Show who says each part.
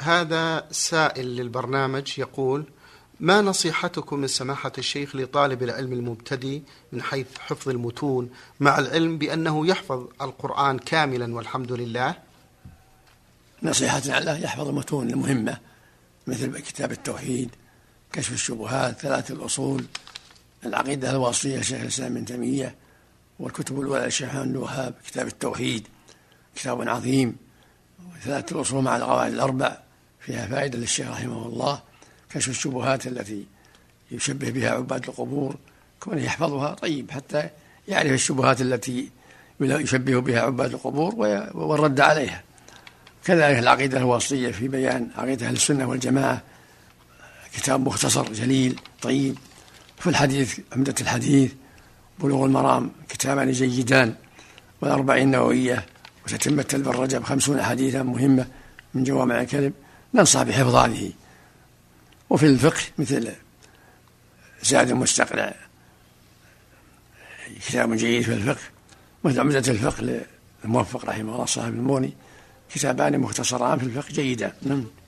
Speaker 1: هذا سائل للبرنامج يقول: ما نصيحتكم من سماحة الشيخ لطالب العلم المبتدئ من حيث حفظ المتون، مع العلم بأنه يحفظ القرآن كاملا والحمد لله؟
Speaker 2: نصيحة له يحفظ المتون المهمة مثل كتاب التوحيد، كشف الشبهات، ثلاثة الأصول، العقيدة الواسطية شيخ الإسلام ابن تيمية، والكتب الأولى الشيخ محمد بن الوهاب، كتاب التوحيد كتاب عظيم، ثلاثة الأصول مع القواعد الأربع فيها فائدة للشيخ رحمه الله، كشف الشبهات التي يشبه بها عباد القبور كونه يحفظها طيب حتى يعرف الشبهات التي يشبه بها عباد القبور والرد عليها. كذلك العقيدة الواسطية في بيان عقيدة أهل السنة والجماعة، كتاب مختصر جليل طيب. في الحديث عمدة الحديث، بلوغ المرام كتابان جيدان، والأربعين النووية وتتمة ابن رجب 50 حديثا مهمة من جوامع الكلم، ننصح بحفظ هذه. وفي الفقه مثل زاد المستقنع كتاب جيد في الفقه، مثل عمدة الفقه للموفق رحمه الله صاحب الموني، كتابان مختصران في الفقه جيدان.